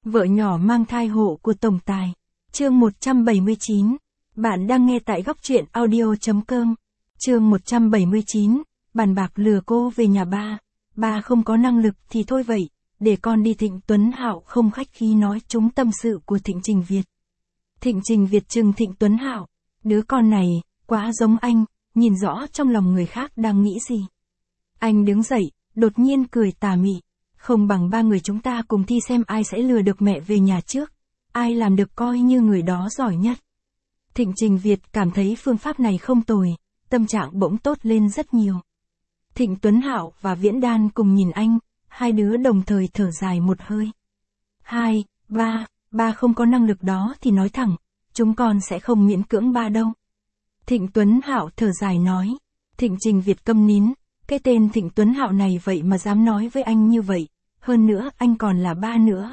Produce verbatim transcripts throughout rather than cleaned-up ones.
Vợ nhỏ mang thai hộ của tổng tài. Chương một trăm bảy mươi chín. Bạn đang nghe tại góc truyện audio.com. Chương một trăm bảy mươi chín. Bàn bạc lừa cô về nhà ba. Ba không có năng lực thì thôi vậy, để con đi. Thịnh Tuấn Hạo không khách khí nói trúng tâm sự của Thịnh Trình Việt. Thịnh Trình Việt trừng Thịnh Tuấn Hạo. Đứa con này, quá giống anh, nhìn rõ trong lòng người khác đang nghĩ gì. Anh đứng dậy, đột nhiên cười tà mị. Không bằng ba người chúng ta cùng thi xem ai sẽ lừa được mẹ về nhà trước. Ai làm được coi như người đó giỏi nhất. Thịnh Trình Việt cảm thấy phương pháp này không tồi, tâm trạng bỗng tốt lên rất nhiều. Thịnh Tuấn Hạo và Viễn Đan cùng nhìn anh, hai đứa đồng thời thở dài một hơi. Hai, ba, ba không có năng lực đó thì nói thẳng, chúng con sẽ không miễn cưỡng ba đâu. Thịnh Tuấn Hạo thở dài nói. Thịnh Trình Việt câm nín, cái tên Thịnh Tuấn Hạo này vậy mà dám nói với anh như vậy, hơn nữa anh còn là ba nữa.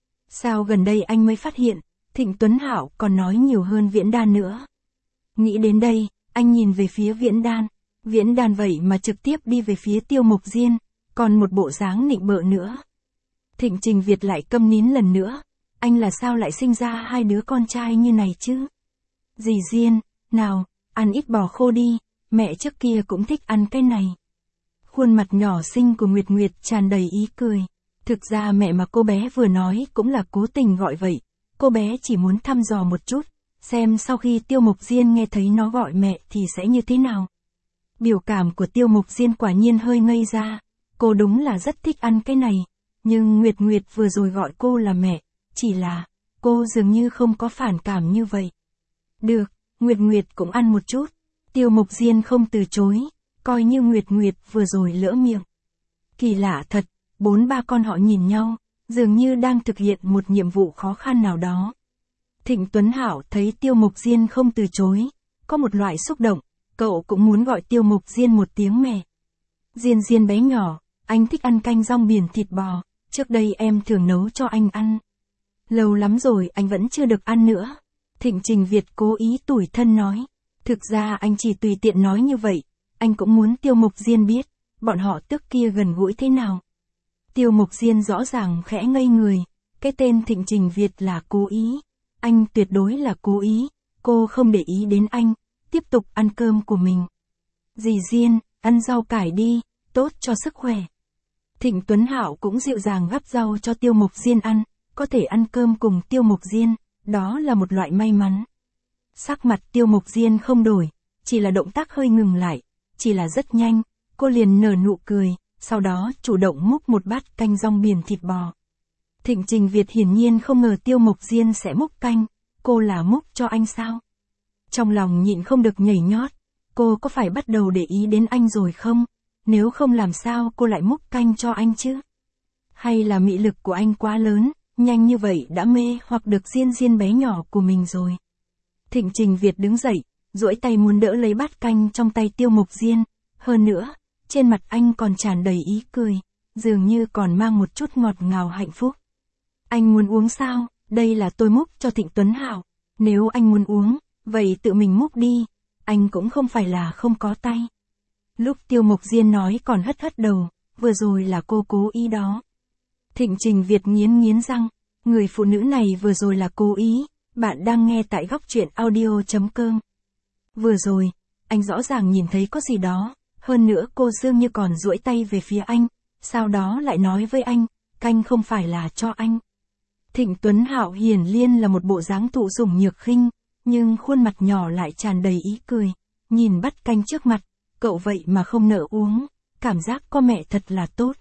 Sao gần đây anh mới phát hiện, Thịnh Tuấn Hạo còn nói nhiều hơn Viễn Đan nữa. Nghĩ đến đây, anh nhìn về phía Viễn Đan. Viễn Đan vậy mà trực tiếp đi về phía Tiêu Mộc Diên, còn một bộ dáng nịnh bợ nữa. Thịnh Trình Việt lại câm nín lần nữa. Anh là sao lại sinh ra hai đứa con trai như này chứ? Dì Diên, nào, ăn ít bò khô đi, mẹ trước kia cũng thích ăn cái này. Khuôn mặt nhỏ xinh của Nguyệt Nguyệt tràn đầy ý cười. Thực ra mẹ mà cô bé vừa nói cũng là cố tình gọi vậy. Cô bé chỉ muốn thăm dò một chút, xem sau khi Tiêu Mộc Diên nghe thấy nó gọi mẹ thì sẽ như thế nào. Biểu cảm của Tiêu Mộc Diên quả nhiên hơi ngây ra. Cô đúng là rất thích ăn cái này. Nhưng Nguyệt Nguyệt vừa rồi gọi cô là mẹ, chỉ là cô dường như không có phản cảm như vậy. Được, Nguyệt Nguyệt cũng ăn một chút. Tiêu Mộc Diên không từ chối, coi như Nguyệt Nguyệt vừa rồi lỡ miệng. Kỳ lạ thật, bốn ba con họ nhìn nhau, dường như đang thực hiện một nhiệm vụ khó khăn nào đó. Thịnh Tuấn Hạo thấy Tiêu Mộc Diên không từ chối, có một loại xúc động, cậu cũng muốn gọi Tiêu Mộc Diên một tiếng mẹ. Diên Diên bé nhỏ, anh thích ăn canh rong biển thịt bò, trước đây em thường nấu cho anh ăn. Lâu lắm rồi anh vẫn chưa được ăn nữa. Thịnh Trình Việt cố ý tủi thân nói. Thực ra anh chỉ tùy tiện nói như vậy, anh cũng muốn Tiêu Mộc Diên biết, bọn họ trước kia gần gũi thế nào. Tiêu Mộc Diên rõ ràng khẽ ngây người, cái tên Thịnh Trình Việt là cố ý. Anh tuyệt đối là cố ý, cô không để ý đến anh, tiếp tục ăn cơm của mình. Dì Diên, ăn rau cải đi, tốt cho sức khỏe. Thịnh Tuấn Hạo cũng dịu dàng gắp rau cho Tiêu Mộc Diên ăn, có thể ăn cơm cùng Tiêu Mộc Diên, đó là một loại may mắn. Sắc mặt Tiêu Mộc Diên không đổi, chỉ là động tác hơi ngừng lại, chỉ là rất nhanh, cô liền nở nụ cười, sau đó chủ động múc một bát canh rong biển thịt bò. Thịnh Trình Việt hiển nhiên không ngờ Tiêu Mộc Diên sẽ múc canh, cô là múc cho anh sao? Trong lòng nhịn không được nhảy nhót, cô có phải bắt đầu để ý đến anh rồi không? Nếu không làm sao cô lại múc canh cho anh chứ? Hay là mị lực của anh quá lớn, nhanh như vậy đã mê hoặc được Diên Diên bé nhỏ của mình rồi? Thịnh Trình Việt đứng dậy, duỗi tay muốn đỡ lấy bát canh trong tay Tiêu Mộc Diên, hơn nữa, trên mặt anh còn tràn đầy ý cười, dường như còn mang một chút ngọt ngào hạnh phúc. Anh muốn uống sao? Đây là tôi múc cho Thịnh Tuấn Hạo, nếu anh muốn uống, vậy tự mình múc đi, anh cũng không phải là không có tay. Lúc Tiêu Mộc Diên nói còn hất hất đầu, vừa rồi là cô cố ý đó. Thịnh Trình Việt nghiến nghiến răng, người phụ nữ này vừa rồi là cố ý. Bạn đang nghe tại góc truyện audio.com. Vừa rồi, anh rõ ràng nhìn thấy có gì đó, hơn nữa cô dường như còn duỗi tay về phía anh, sau đó lại nói với anh, canh không phải là cho anh. Thịnh Tuấn Hạo hiển nhiên là một bộ dáng thụ sủng nhược khinh, nhưng khuôn mặt nhỏ lại tràn đầy ý cười, nhìn bát canh trước mặt, cậu vậy mà không nỡ uống, cảm giác có mẹ thật là tốt.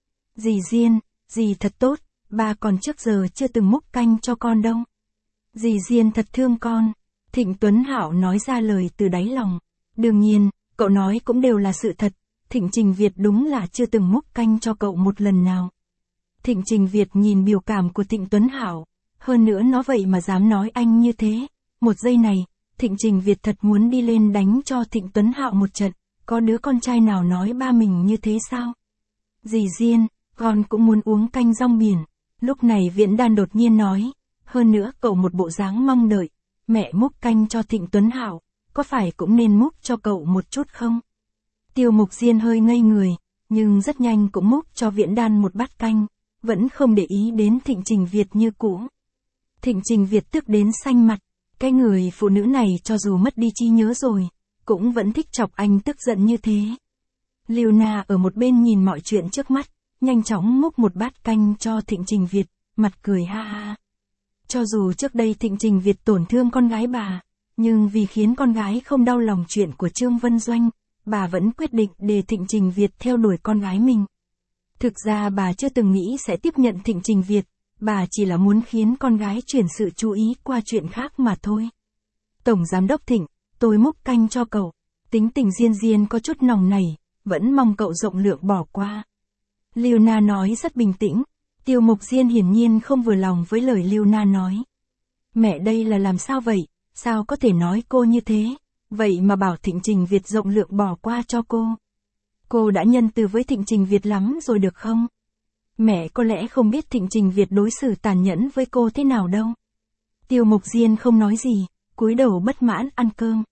Dì Diên, dì thật tốt, ba còn trước giờ chưa từng múc canh cho con đâu. Dì Diên thật thương con. Thịnh Tuấn Hạo nói ra lời từ đáy lòng. Đương nhiên, cậu nói cũng đều là sự thật. Thịnh Trình Việt đúng là chưa từng múc canh cho cậu một lần nào. Thịnh Trình Việt nhìn biểu cảm của Thịnh Tuấn Hạo, hơn nữa nó vậy mà dám nói anh như thế. Một giây này, Thịnh Trình Việt thật muốn đi lên đánh cho Thịnh Tuấn Hạo một trận. Có đứa con trai nào nói ba mình như thế sao? Dì Diên, con cũng muốn uống canh rong biển. Lúc này Viễn Đan đột nhiên nói. Hơn nữa cậu một bộ dáng mong đợi, mẹ múc canh cho Thịnh Tuấn Hạo, có phải cũng nên múc cho cậu một chút không? Tiêu Mộc Diên hơi ngây người, nhưng rất nhanh cũng múc cho Viễn Đan một bát canh, vẫn không để ý đến Thịnh Trình Việt như cũ. Thịnh Trình Việt tức đến xanh mặt, cái người phụ nữ này cho dù mất đi trí nhớ rồi, cũng vẫn thích chọc anh tức giận như thế. Liêu Na ở một bên nhìn mọi chuyện trước mắt, nhanh chóng múc một bát canh cho Thịnh Trình Việt, mặt cười ha ha. Cho dù trước đây Thịnh Trình Việt tổn thương con gái bà, nhưng vì khiến con gái không đau lòng chuyện của Trương Vân Doanh, bà vẫn quyết định để Thịnh Trình Việt theo đuổi con gái mình. Thực ra bà chưa từng nghĩ sẽ tiếp nhận Thịnh Trình Việt, bà chỉ là muốn khiến con gái chuyển sự chú ý qua chuyện khác mà thôi. Tổng Giám đốc Thịnh, tôi múc canh cho cậu. Tính tình Diên Diên có chút nòng nảy, vẫn mong cậu rộng lượng bỏ qua. Liêu Na nói rất bình tĩnh, Tiêu Mục Diên hiển nhiên không vừa lòng với lời Liêu Na nói. Mẹ đây là làm sao vậy, sao có thể nói cô như thế, vậy mà bảo Thịnh Trình Việt rộng lượng bỏ qua cho cô. Cô đã nhân từ với Thịnh Trình Việt lắm rồi được không? Mẹ có lẽ không biết Thịnh Trình Việt đối xử tàn nhẫn với cô thế nào đâu. Tiêu Mục Diên không nói gì, cúi đầu bất mãn ăn cơm.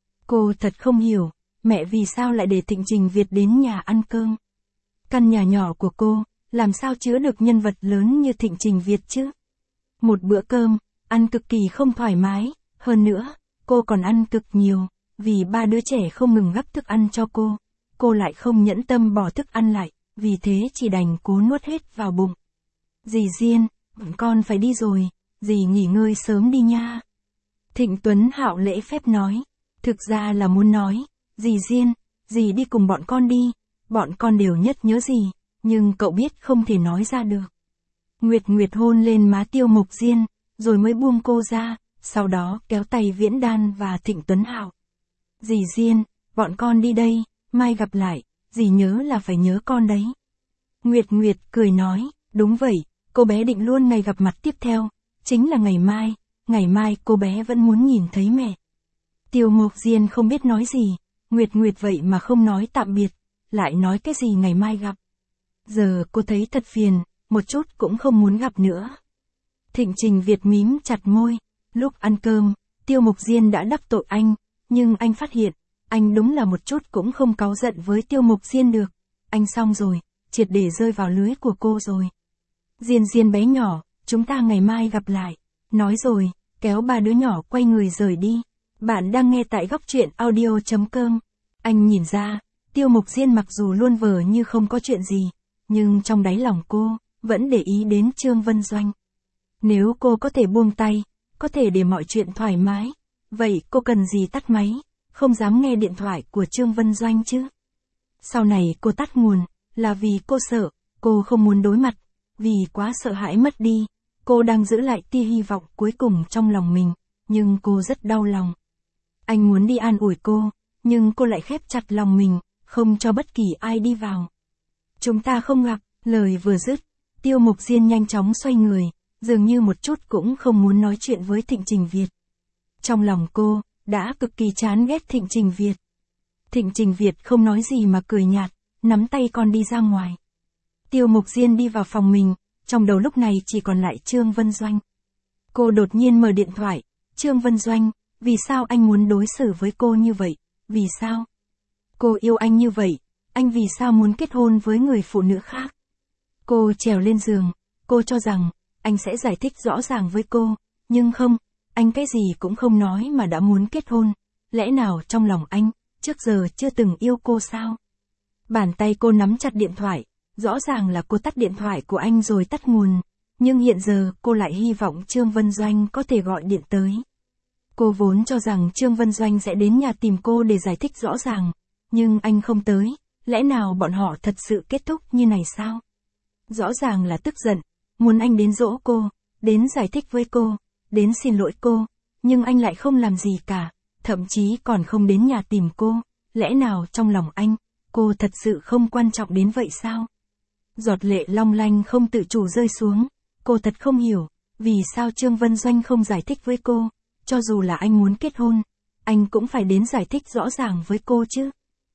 Cô thật không hiểu, mẹ vì sao lại để Thịnh Trình Việt đến nhà ăn cơm. Căn nhà nhỏ của cô, làm sao chứa được nhân vật lớn như Thịnh Trình Việt chứ? Một bữa cơm, ăn cực kỳ không thoải mái, hơn nữa, cô còn ăn cực nhiều, vì ba đứa trẻ không ngừng gắp thức ăn cho cô. Cô lại không nhẫn tâm bỏ thức ăn lại, vì thế chỉ đành cố nuốt hết vào bụng. Dì Diên, con phải đi rồi, dì nghỉ ngơi sớm đi nha. Thịnh Tuấn Hạo lễ phép nói, thực ra là muốn nói, dì Diên, dì đi cùng bọn con đi, bọn con đều nhất nhớ dì, nhưng cậu biết không thể nói ra được. Nguyệt Nguyệt hôn lên má Tiêu Mục Diên, rồi mới buông cô ra, sau đó kéo tay Viễn Đan và Thịnh Tuấn Hạo. Dì Diên, bọn con đi đây, mai gặp lại, dì nhớ là phải nhớ con đấy. Nguyệt Nguyệt cười nói, đúng vậy, cô bé định luôn ngày gặp mặt tiếp theo, chính là ngày mai, ngày mai cô bé vẫn muốn nhìn thấy mẹ. Tiêu Mục Diên không biết nói gì, Nguyệt Nguyệt vậy mà không nói tạm biệt, lại nói cái gì ngày mai gặp. Giờ cô thấy thật phiền, một chút cũng không muốn gặp nữa. Thịnh Trình Việt mím chặt môi, lúc ăn cơm, Tiêu Mục Diên đã đắc tội anh, nhưng anh phát hiện, anh đúng là một chút cũng không cáu giận với Tiêu Mục Diên được. Anh xong rồi, triệt để rơi vào lưới của cô rồi. Diên Diên bé nhỏ, chúng ta ngày mai gặp lại. Nói rồi, kéo ba đứa nhỏ quay người rời đi. Bạn đang nghe tại góc truyện audio chấm com. Anh nhìn ra, Tiêu Mục Diên mặc dù luôn vờ như không có chuyện gì, nhưng trong đáy lòng cô, vẫn để ý đến Trương Vân Doanh. Nếu cô có thể buông tay, có thể để mọi chuyện thoải mái, vậy cô cần gì tắt máy, không dám nghe điện thoại của Trương Vân Doanh chứ? Sau này cô tắt nguồn, là vì cô sợ, cô không muốn đối mặt, vì quá sợ hãi mất đi, cô đang giữ lại tia hy vọng cuối cùng trong lòng mình, nhưng cô rất đau lòng. Anh muốn đi an ủi cô, nhưng cô lại khép chặt lòng mình, không cho bất kỳ ai đi vào. Chúng ta không gặp, lời vừa dứt, Tiêu Mục Diên nhanh chóng xoay người, dường như một chút cũng không muốn nói chuyện với Thịnh Trình Việt. Trong lòng cô, đã cực kỳ chán ghét Thịnh Trình Việt. Thịnh Trình Việt không nói gì mà cười nhạt, nắm tay con đi ra ngoài. Tiêu Mục Diên đi vào phòng mình, trong đầu lúc này chỉ còn lại Trương Vân Doanh. Cô đột nhiên mở điện thoại, Trương Vân Doanh, vì sao anh muốn đối xử với cô như vậy, vì sao? Cô yêu anh như vậy, anh vì sao muốn kết hôn với người phụ nữ khác? Cô trèo lên giường, cô cho rằng, anh sẽ giải thích rõ ràng với cô, nhưng không, anh cái gì cũng không nói mà đã muốn kết hôn, lẽ nào trong lòng anh, trước giờ chưa từng yêu cô sao? Bàn tay cô nắm chặt điện thoại, rõ ràng là cô tắt điện thoại của anh rồi tắt nguồn, nhưng hiện giờ cô lại hy vọng Trương Vân Doanh có thể gọi điện tới. Cô vốn cho rằng Trương Vân Doanh sẽ đến nhà tìm cô để giải thích rõ ràng, nhưng anh không tới, lẽ nào bọn họ thật sự kết thúc như này sao? Rõ ràng là tức giận, muốn anh đến dỗ cô, đến giải thích với cô, đến xin lỗi cô, nhưng anh lại không làm gì cả, thậm chí còn không đến nhà tìm cô, lẽ nào trong lòng anh, cô thật sự không quan trọng đến vậy sao? Giọt lệ long lanh không tự chủ rơi xuống, cô thật không hiểu, vì sao Trương Vân Doanh không giải thích với cô, cho dù là anh muốn kết hôn, anh cũng phải đến giải thích rõ ràng với cô chứ.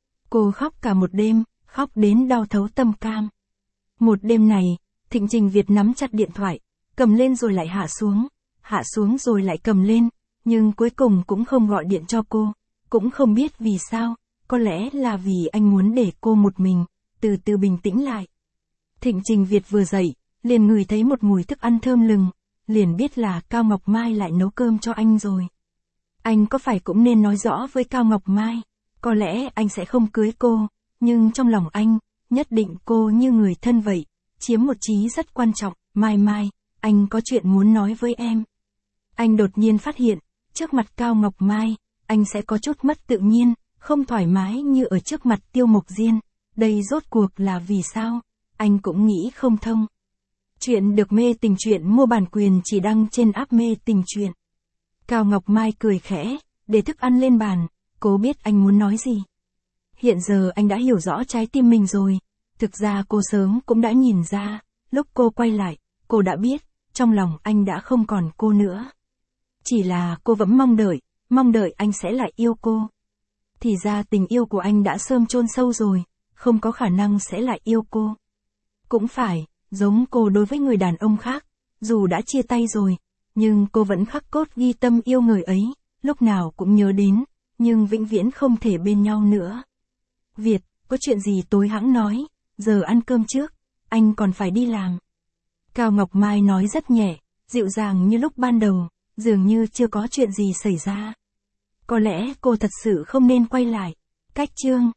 Cô khóc cả một đêm, khóc đến đau thấu tâm can. Một đêm này, Thịnh Trình Việt nắm chặt điện thoại, cầm lên rồi lại hạ xuống, hạ xuống rồi lại cầm lên, nhưng cuối cùng cũng không gọi điện cho cô, cũng không biết vì sao, có lẽ là vì anh muốn để cô một mình, từ từ bình tĩnh lại. Thịnh Trình Việt vừa dậy, liền ngửi thấy một mùi thức ăn thơm lừng, liền biết là Cao Ngọc Mai lại nấu cơm cho anh rồi. Anh có phải cũng nên nói rõ với Cao Ngọc Mai, có lẽ anh sẽ không cưới cô, nhưng trong lòng anh, nhất định cô như người thân vậy, chiếm một trí rất quan trọng. Mai Mai, anh có chuyện muốn nói với em. Anh đột nhiên phát hiện, trước mặt Cao Ngọc Mai, anh sẽ có chút mất tự nhiên, không thoải mái như ở trước mặt Tiêu Mộc Diên. Đây rốt cuộc là vì sao? Anh cũng nghĩ không thông. Chuyện được mê tình truyện mua bản quyền chỉ đăng trên app mê tình truyện. Cao Ngọc Mai cười khẽ, để thức ăn lên bàn, cô biết anh muốn nói gì. Hiện giờ anh đã hiểu rõ trái tim mình rồi, thực ra cô sớm cũng đã nhìn ra, lúc cô quay lại, cô đã biết, trong lòng anh đã không còn cô nữa. Chỉ là cô vẫn mong đợi, mong đợi anh sẽ lại yêu cô. Thì ra tình yêu của anh đã sớm chôn sâu rồi, không có khả năng sẽ lại yêu cô. Cũng phải, giống cô đối với người đàn ông khác, dù đã chia tay rồi, nhưng cô vẫn khắc cốt ghi tâm yêu người ấy, lúc nào cũng nhớ đến, nhưng vĩnh viễn không thể bên nhau nữa. Việt, có chuyện gì tối hẵng nói, giờ ăn cơm trước, anh còn phải đi làm. Cao Ngọc Mai nói rất nhẹ, dịu dàng như lúc ban đầu, dường như chưa có chuyện gì xảy ra. Có lẽ cô thật sự không nên quay lại. Cách chương